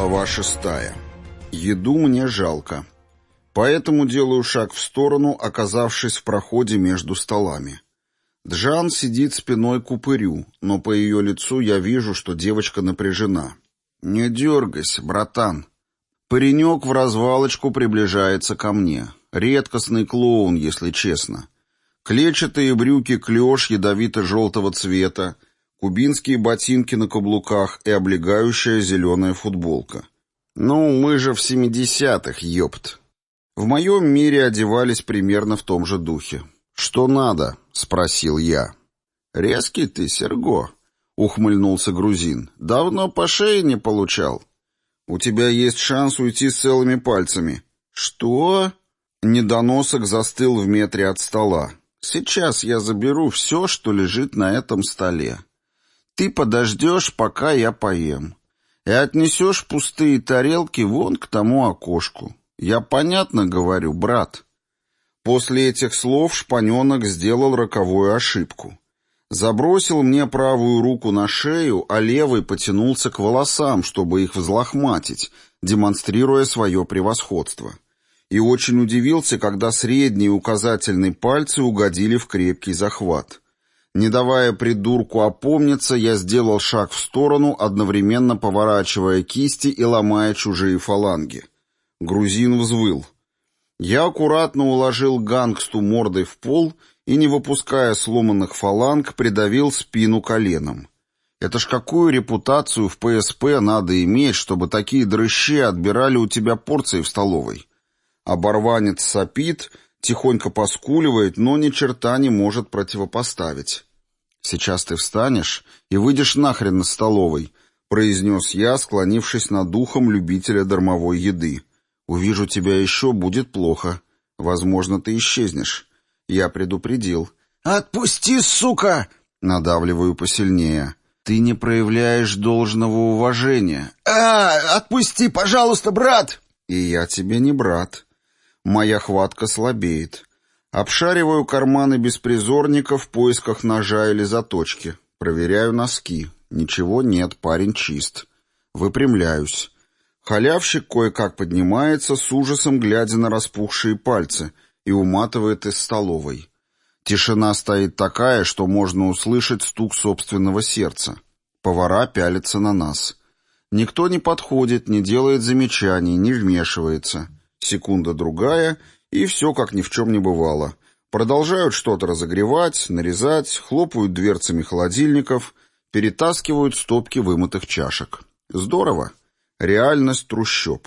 Глава 6. Еду мне жалко. Поэтому делаю шаг в сторону, оказавшись в проходе между столами. Джан сидит спиной к упырю, но по ее лицу я вижу, что девочка напряжена. «Не дергайся, братан». Паренек в развалочку приближается ко мне. Редкостный клоун, если честно. Клетчатые брюки клеш ядовито-желтого цвета, кубинские ботинки на каблуках и облегающая зеленая футболка. Ну, мы же в 70-х, ёпт. В моем мире одевались примерно в том же духе. «Что надо?» — спросил я. «Резкий ты, Серго», — ухмыльнулся грузин. «Давно по шее не получал. У тебя есть шанс уйти с целыми пальцами». «Что?» Недоносок застыл в метре от стола. «Сейчас я заберу все, что лежит на этом столе. Ты подождешь, пока я поем, и отнесешь пустые тарелки вон к тому окошку. Я понятно говорю, брат?» После этих слов шпаненок сделал роковую ошибку. Забросил мне правую руку на шею, а левой потянулся к волосам, чтобы их взлохматить, демонстрируя свое превосходство. И очень удивился, когда средний и указательный пальцы угодили в крепкий захват. Не давая придурку опомниться, я сделал шаг в сторону, одновременно поворачивая кисти и ломая чужие фаланги. Грузин взвыл. Я аккуратно уложил гангсту мордой в пол и, не выпуская сломанных фаланг, придавил спину коленом. Это ж какую репутацию в ПСП надо иметь, чтобы такие дрыщи отбирали у тебя порции в столовой? Оборванец сопит, тихонько поскуливает, но ни черта не может противопоставить. «Сейчас ты встанешь и выйдешь нахрен из столовой», — произнес я, склонившись над ухом любителя дармовой еды. «Увижу тебя еще, будет плохо. Возможно, ты исчезнешь». Я предупредил. «Отпусти, сука!» — надавливаю посильнее. «Ты не проявляешь должного уважения». «Отпусти, пожалуйста, брат!» «И я тебе не брат». Моя хватка слабеет. Обшариваю карманы беспризорника в поисках ножа или заточки. Проверяю носки. Ничего нет, парень чист. Выпрямляюсь. Халявщик кое-как поднимается, с ужасом глядя на распухшие пальцы, и уматывает из столовой. Тишина стоит такая, что можно услышать стук собственного сердца. Повара пялятся на нас. Никто не подходит, не делает замечаний, не вмешивается. Секунда-другая, и все как ни в чем не бывало. Продолжают что-то разогревать, нарезать, хлопают дверцами холодильников, перетаскивают стопки вымытых чашек. Здорово. Реальность трущоб.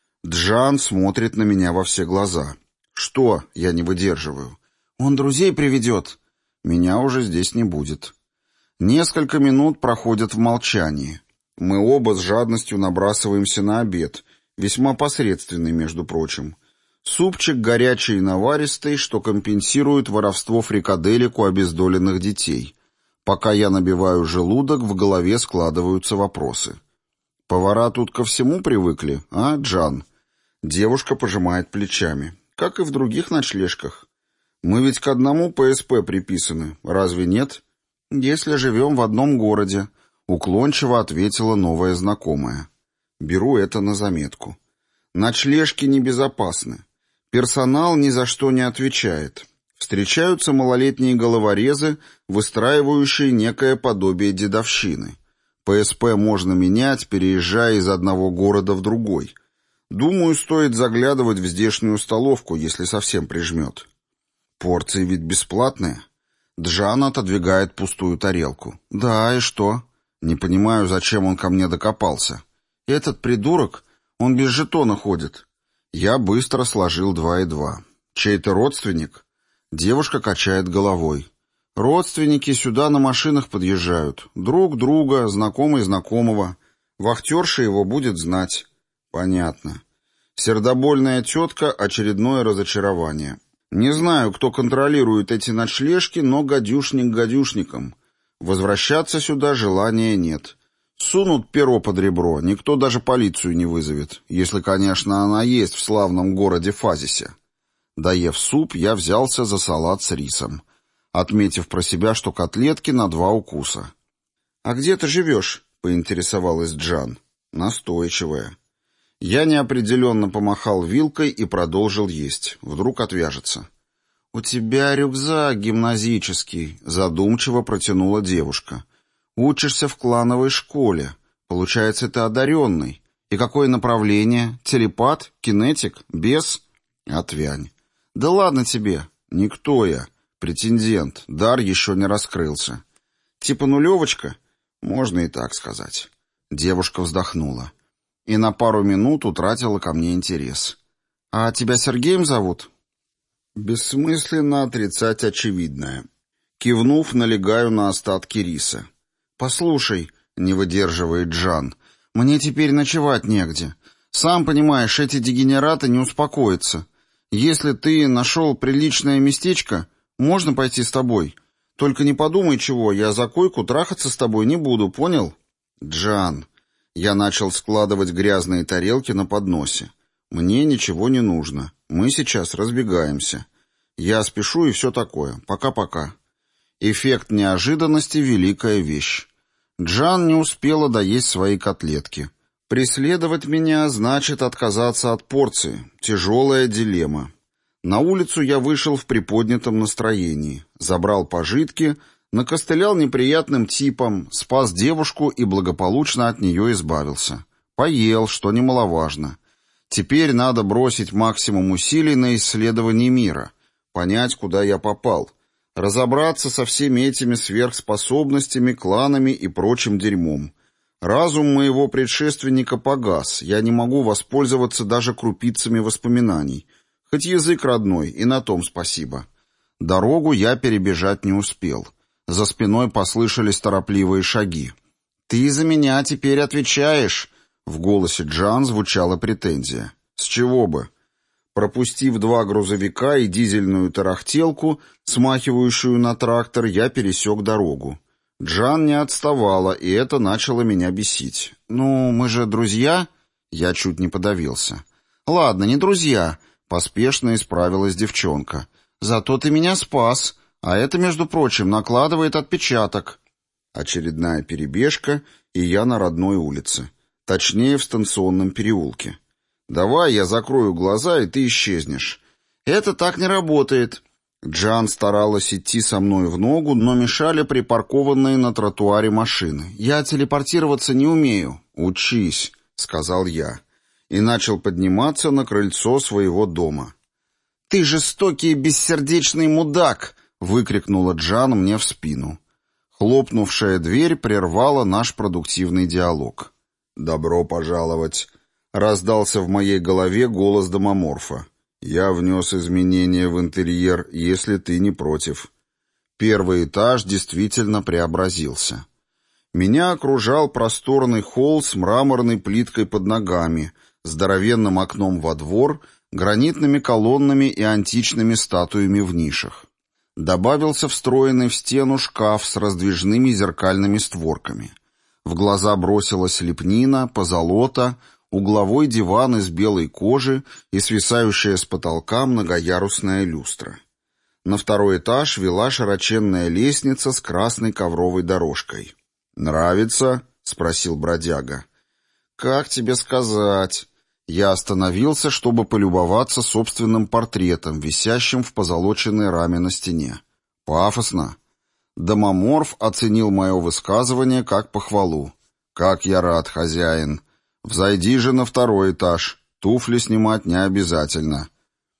Джан смотрит на меня во все глаза. «Что?» — я не выдерживаю. «Он друзей приведет». Меня уже здесь не будет. Несколько минут проходят в молчании. Мы оба с жадностью набрасываемся на обед, весьма посредственный, между прочим. Супчик горячий и наваристый, что компенсирует воровство фрикаделек у обездоленных детей. Пока я набиваю желудок, в голове складываются вопросы. Повара тут ко всему привыкли, а, Джан? Девушка пожимает плечами. Как и в других ночлежках. Мы ведь к одному ПСП приписаны, разве нет? Если живем в одном городе, уклончиво ответила новая знакомая. Беру это на заметку. Ночлежки небезопасны. Персонал ни за что не отвечает. Встречаются малолетние головорезы, выстраивающие некое подобие дедовщины. ПСП можно менять, переезжая из одного города в другой. Думаю, стоит заглядывать в здешнюю столовку, если совсем прижмет. Порции ведь бесплатные. Джан отодвигает пустую тарелку. Да, и что? Не понимаю, зачем он ко мне докопался. Этот придурок, он без жетона ходит. Я быстро сложил 2 и 2. Чей-то родственник? Девушка качает головой. Родственники сюда на машинах подъезжают. Друг друга, знакомый знакомого. Вахтерша его будет знать. Понятно. Сердобольная тетка — очередное разочарование. Не знаю, кто контролирует эти ночлежки, но гадюшник гадюшником. Возвращаться сюда желания нет. Сунут перо под ребро, никто даже полицию не вызовет, если, конечно, она есть в славном городе Фазисе. Доев суп, я взялся за салат с рисом, отметив про себя, что котлетки на 2 укуса. «А где ты живешь?» — поинтересовалась Джан. Настойчивая. Я неопределенно помахал вилкой и продолжил есть. Вдруг отвяжется. «У тебя рюкзак гимназический», — задумчиво протянула девушка. «Учишься в клановой школе. Получается, ты одаренный. И какое направление? Телепат? Кинетик? Бес?» «Отвянь». «Да ладно тебе. Никто я. Претендент. Дар еще не раскрылся». «Типа нулевочка?» «Можно и так сказать». Девушка вздохнула. И на пару минут утратила ко мне интерес. «А тебя Сергеем зовут?» Бессмысленно отрицать очевидное. Кивнув, налегаю на остатки риса. «Послушай», — не выдерживает Джан, — «мне теперь ночевать негде. Сам понимаешь, эти дегенераты не успокоятся. Если ты нашел приличное местечко, можно пойти с тобой. Только не подумай чего, я за койку трахаться с тобой не буду, понял?» «Джан», — я начал складывать грязные тарелки на подносе. «Мне ничего не нужно. Мы сейчас разбегаемся. Я спешу и все такое. Пока-пока». Эффект неожиданности — великая вещь. Джан не успела доесть свои котлетки. Преследовать меня значит отказаться от порции. Тяжелая дилемма. На улицу я вышел в приподнятом настроении. Забрал пожитки, накостылял неприятным типом, спас девушку и благополучно от нее избавился. Поел, что немаловажно. Теперь надо бросить максимум усилий на исследование мира, понять, куда я попал, разобраться со всеми этими сверхспособностями, кланами и прочим дерьмом. Разум моего предшественника погас, я не могу воспользоваться даже крупицами воспоминаний. Хоть язык родной, и на том спасибо. Дорогу я перебежать не успел. За спиной послышались торопливые шаги. «Ты за меня теперь отвечаешь!» В голосе Джан звучала претензия. «С чего бы?» Пропустив 2 грузовика и дизельную тарахтелку, смахивающую на трактор, я пересек дорогу. Джан не отставала, и это начало меня бесить. «Ну, мы же друзья?» Я чуть не подавился. «Ладно, не друзья», — поспешно исправилась девчонка. «Зато ты меня спас, а это, между прочим, накладывает отпечаток». Очередная перебежка, и я на родной улице. Точнее, в станционном переулке. «Давай я закрою глаза, и ты исчезнешь». «Это так не работает». Джан старалась идти со мной в ногу, но мешали припаркованные на тротуаре машины. «Я телепортироваться не умею». «Учись», — сказал я, и начал подниматься на крыльцо своего дома. «Ты жестокий и бессердечный мудак!» — выкрикнула Джан мне в спину. Хлопнувшая дверь прервала наш продуктивный диалог. «Добро пожаловать!» — раздался в моей голове голос домоморфа. «Я внес изменения в интерьер, если ты не против». Первый этаж действительно преобразился. Меня окружал просторный холл с мраморной плиткой под ногами, здоровенным окном во двор, гранитными колоннами и античными статуями в нишах. Добавился встроенный в стену шкаф с раздвижными зеркальными створками. В глаза бросилась лепнина, позолота, угловой диван из белой кожи и свисающая с потолка многоярусная люстра. На второй этаж вела широченная лестница с красной ковровой дорожкой. «Нравится?» — спросил бродяга. «Как тебе сказать?» Я остановился, чтобы полюбоваться собственным портретом, висящим в позолоченной раме на стене. «Пафосно?» Домоморф оценил мое высказывание как похвалу. «Как я рад, хозяин! Взойди же на второй этаж. Туфли снимать не обязательно».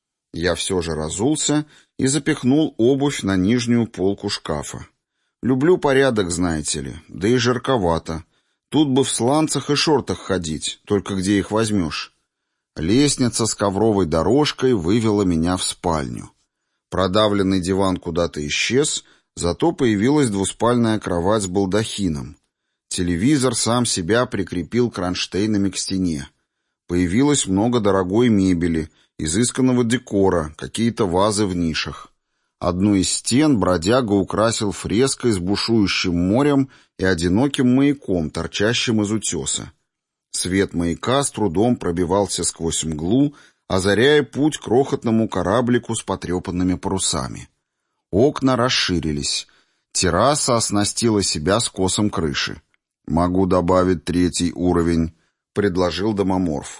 Я все же разулся и запихнул обувь на нижнюю полку шкафа. Люблю порядок, знаете ли, да и жарковато. Тут бы в сланцах и шортах ходить, только где их возьмешь? Лестница с ковровой дорожкой вывела меня в спальню. Продавленный диван куда-то исчез, зато появилась двуспальная кровать с балдахином. Телевизор сам себя прикрепил кронштейнами к стене. Появилось много дорогой мебели, изысканного декора, какие-то вазы в нишах. Одну из стен бродяга украсил фреской с бушующим морем и одиноким маяком, торчащим из утеса. Свет маяка с трудом пробивался сквозь мглу, озаряя путь крохотному кораблику с потрепанными парусами. Окна расширились. Терраса оснастила себя скосом крыши. «Могу добавить 3-й уровень», — предложил домоморф.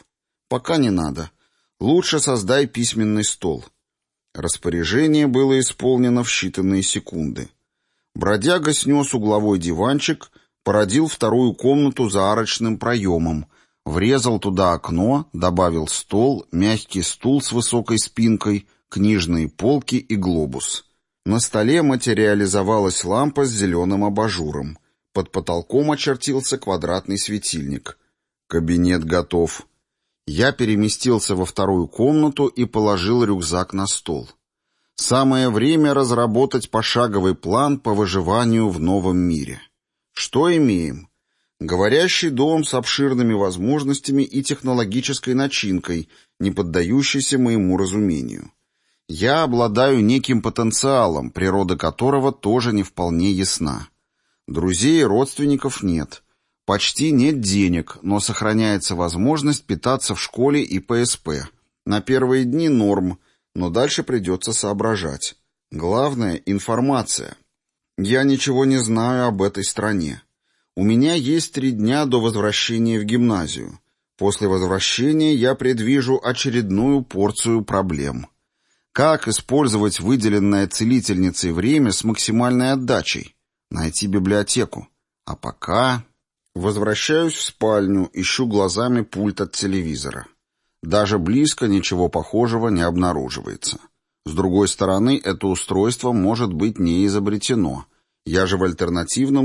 Пока не надо. Лучше создай письменный стол. Распоряжение было исполнено в считанные секунды. Бродяга снес угловой диванчик, породил вторую комнату за арочным проемом, врезал туда окно, добавил стол, мягкий стул с высокой спинкой, книжные полки и глобус. На столе материализовалась лампа с зеленым абажуром. Под потолком очертился квадратный светильник. Кабинет готов. Я переместился во вторую комнату и положил рюкзак на стол. Самое время разработать пошаговый план по выживанию в новом мире. Что имеем? Говорящий дом с обширными возможностями и технологической начинкой, не поддающейся моему разумению. Я обладаю неким потенциалом, природа которого тоже не вполне ясна. Друзей и родственников нет. Почти нет денег, но сохраняется возможность питаться в школе и ПСП. На первые дни норм, но дальше придется соображать. Главное – информация. Я ничего не знаю об этой стране. У меня есть 3 дня до возвращения в гимназию. После возвращения я предвижу очередную порцию проблем. Как использовать выделенное целительницей время с максимальной отдачей? Найти библиотеку. А пока... Возвращаюсь в спальню, ищу глазами пульт от телевизора. Даже близко ничего похожего не обнаруживается. С другой стороны, это устройство может быть не изобретено. Я же в альтернативном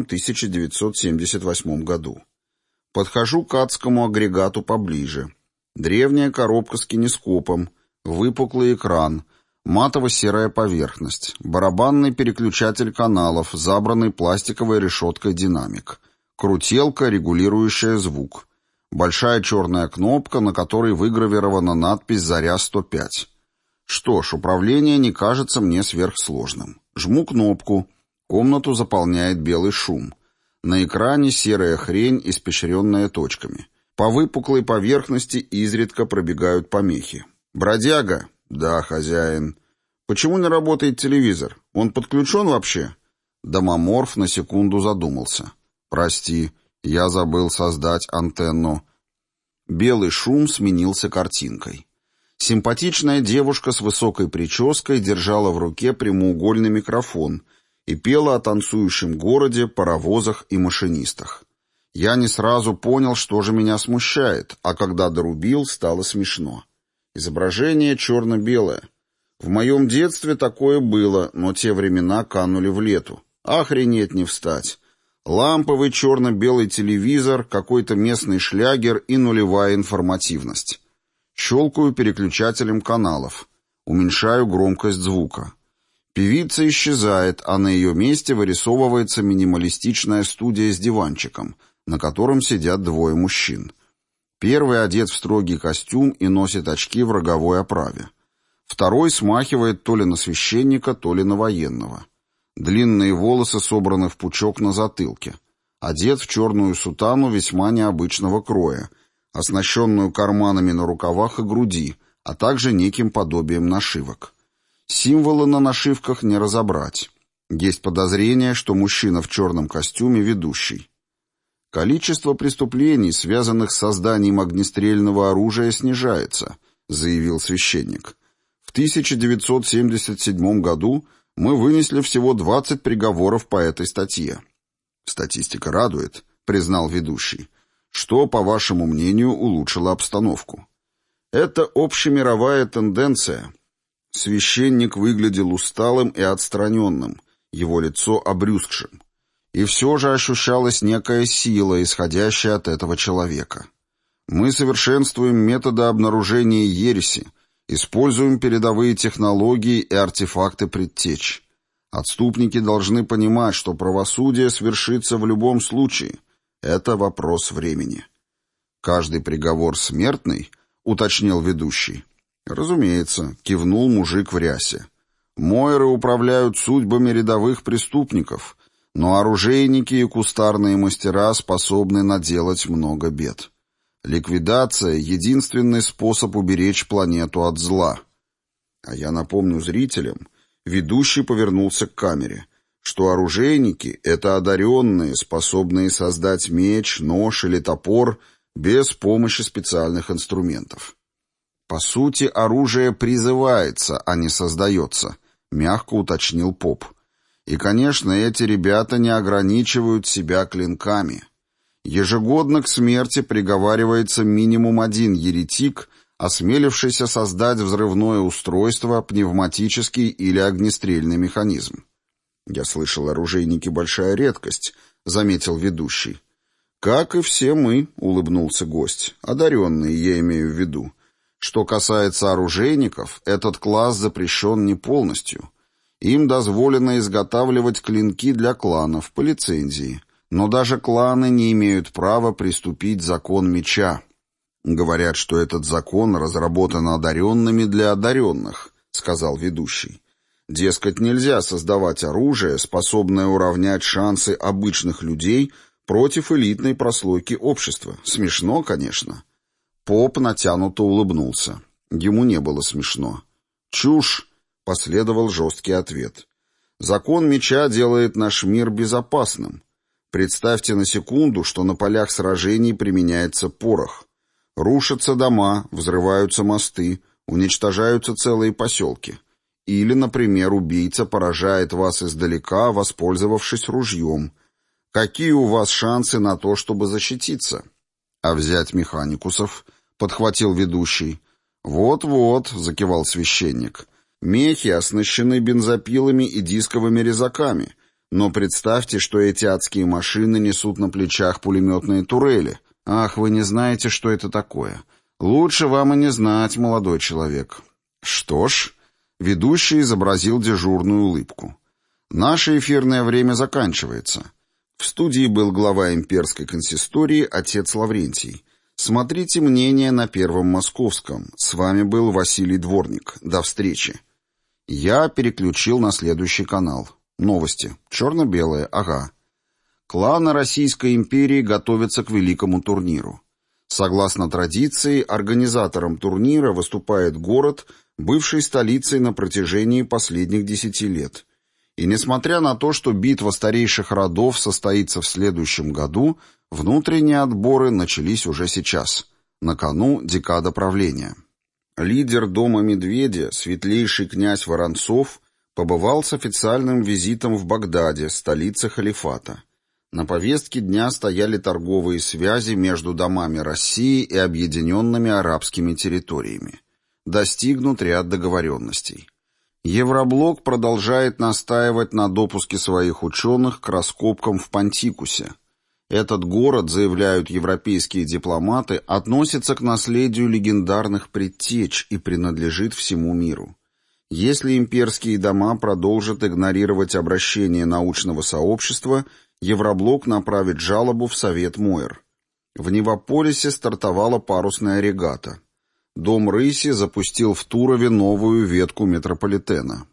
1978 году. Подхожу к адскому агрегату поближе. Древняя коробка с кинескопом, выпуклый экран, матово-серая поверхность, барабанный переключатель каналов, забранный пластиковой решеткой динамик, крутелка, регулирующая звук, большая черная кнопка, на которой выгравирована надпись «Заря-105». Что ж, управление не кажется мне сверхсложным. Жму кнопку, комнату заполняет белый шум. На экране серая хрень, испещренная точками. По выпуклой поверхности изредка пробегают помехи. «Бродяга?» «Да, хозяин». «Почему не работает телевизор? Он подключен вообще?» Домоморф на секунду задумался. «Прости, я забыл создать антенну». Белый шум сменился картинкой. Симпатичная девушка с высокой прической держала в руке прямоугольный микрофон и пела о танцующем городе, паровозах и машинистах. Я не сразу понял, что же меня смущает, а когда дорубил, стало смешно. Изображение черно-белое. В моем детстве такое было, но те времена канули в лету. Охренеть не встать. Ламповый черно-белый телевизор, какой-то местный шлягер и нулевая информативность. Щелкаю переключателем каналов. Уменьшаю громкость звука. Певица исчезает, а на ее месте вырисовывается минималистичная студия с диванчиком, на котором сидят 2 мужчин. Первый одет в строгий костюм и носит очки в роговой оправе. Второй смахивает то ли на священника, то ли на военного. Длинные волосы собраны в пучок на затылке. Одет в черную сутану весьма необычного кроя, оснащенную карманами на рукавах и груди, а также неким подобием нашивок. Символы на нашивках не разобрать. Есть подозрение, что мужчина в черном костюме ведущий. «Количество преступлений, связанных с созданием огнестрельного оружия, снижается», — заявил священник. «В 1977 году мы вынесли всего 20 приговоров по этой статье». «Статистика радует», — признал ведущий. «Что, по вашему мнению, улучшило обстановку?» «Это общемировая тенденция». Священник выглядел усталым и отстраненным, его лицо обрюзгшим. И все же ощущалась некая сила, исходящая от этого человека. Мы совершенствуем методы обнаружения ереси, используем передовые технологии и артефакты предтеч. Отступники должны понимать, что правосудие свершится в любом случае. Это вопрос времени. «Каждый приговор смертный?» — уточнил ведущий. «Разумеется», — кивнул мужик в рясе. «Мойры управляют судьбами рядовых преступников, но оружейники и кустарные мастера способны наделать много бед. Ликвидация — единственный способ уберечь планету от зла». А я напомню зрителям, ведущий повернулся к камере, что оружейники — это одаренные, способные создать меч, нож или топор без помощи специальных инструментов. «По сути, оружие призывается, а не создается», — мягко уточнил поп. «И, конечно, эти ребята не ограничивают себя клинками. Ежегодно к смерти приговаривается минимум один еретик, осмелившийся создать взрывное устройство, пневматический или огнестрельный механизм». «Я слышал, оружейники — большая редкость», — заметил ведущий. «Как и все мы», — улыбнулся гость, — «одаренные, я имею в виду. Что касается оружейников, этот класс запрещен не полностью. Им дозволено изготавливать клинки для кланов по лицензии, но даже кланы не имеют права приступить закон меча. Говорят, что этот закон разработан одаренными для одаренных», — сказал ведущий. «Дескать, нельзя создавать оружие, способное уравнять шансы обычных людей против элитной прослойки общества. Смешно, конечно». Поп натянуто улыбнулся. Ему не было смешно. «Чушь!» — последовал жесткий ответ. «Закон меча делает наш мир безопасным. Представьте на секунду, что на полях сражений применяется порох. Рушатся дома, взрываются мосты, уничтожаются целые поселки. Или, например, убийца поражает вас издалека, воспользовавшись ружьем. Какие у вас шансы на то, чтобы защититься? А взять механикусов?» — подхватил ведущий. «Вот-вот», — закивал священник. «Мехи оснащены бензопилами и дисковыми резаками. Но представьте, что эти адские машины несут на плечах пулеметные турели. Ах, вы не знаете, что это такое. Лучше вам и не знать, молодой человек». «Что ж», — ведущий изобразил дежурную улыбку. «Наше эфирное время заканчивается». В студии был глава имперской консистории отец Лаврентий. Смотрите мнение на Первом Московском. С вами был Василий Дворник. До встречи. Я переключил на следующий канал. Новости. Черно-белое. Ага. Кланы Российской империи готовятся к великому турниру. Согласно традиции, организатором турнира выступает город, бывший столицей на протяжении последних 10 лет. И несмотря на то, что битва старейших родов состоится в следующем году, внутренние отборы начались уже сейчас. На кону декада правления. Лидер дома Медведя, светлейший князь Воронцов, побывал с официальным визитом в Багдаде, столице халифата. На повестке дня стояли торговые связи между домами России и объединенными арабскими территориями. Достигнут ряд договоренностей. Евроблок продолжает настаивать на допуске своих ученых к раскопкам в Пантикусе. Этот город, заявляют европейские дипломаты, относится к наследию легендарных предтеч и принадлежит всему миру. Если имперские дома продолжат игнорировать обращение научного сообщества, Евроблок направит жалобу в Совет МОЭР. В Невополисе стартовала парусная регата. Дом Рыси запустил в Турове новую ветку метрополитена.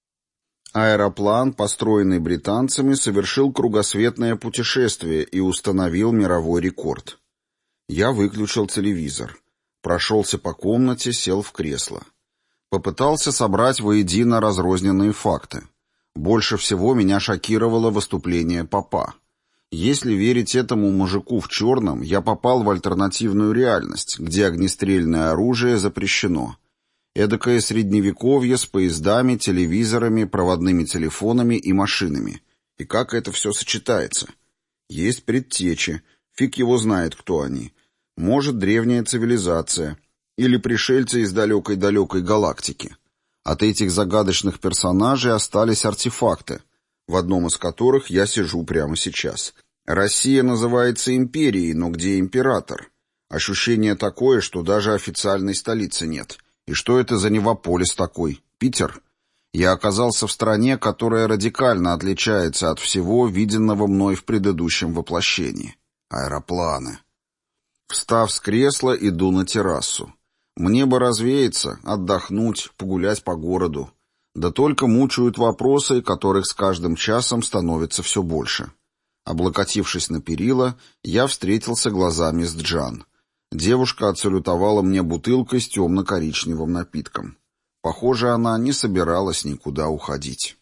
Аэроплан, построенный британцами, совершил кругосветное путешествие и установил мировой рекорд. Я выключил телевизор. Прошелся по комнате, сел в кресло. Попытался собрать воедино разрозненные факты. Больше всего меня шокировало выступление попа. Если верить этому мужику в черном, я попал в альтернативную реальность, где огнестрельное оружие запрещено. Эдакое средневековье с поездами, телевизорами, проводными телефонами и машинами. И как это все сочетается? Есть предтечи, фиг его знает, кто они. Может, древняя цивилизация. Или пришельцы из далекой-далекой галактики. От этих загадочных персонажей остались артефакты, в одном из которых я сижу прямо сейчас. Россия называется империей, но где император? Ощущение такое, что даже официальной столицы нет. И что это за Невополис такой? Питер? Я оказался в стране, которая радикально отличается от всего, виденного мной в предыдущем воплощении. Аэропланы. Встав с кресла, иду на террасу. Мне бы развеяться, отдохнуть, погулять по городу. Да только мучают вопросы, которых с каждым часом становится все больше. Облокотившись на перила, я встретился глазами с Джан. Девушка отсалютовала мне бутылкой с темно-коричневым напитком. Похоже, она не собиралась никуда уходить.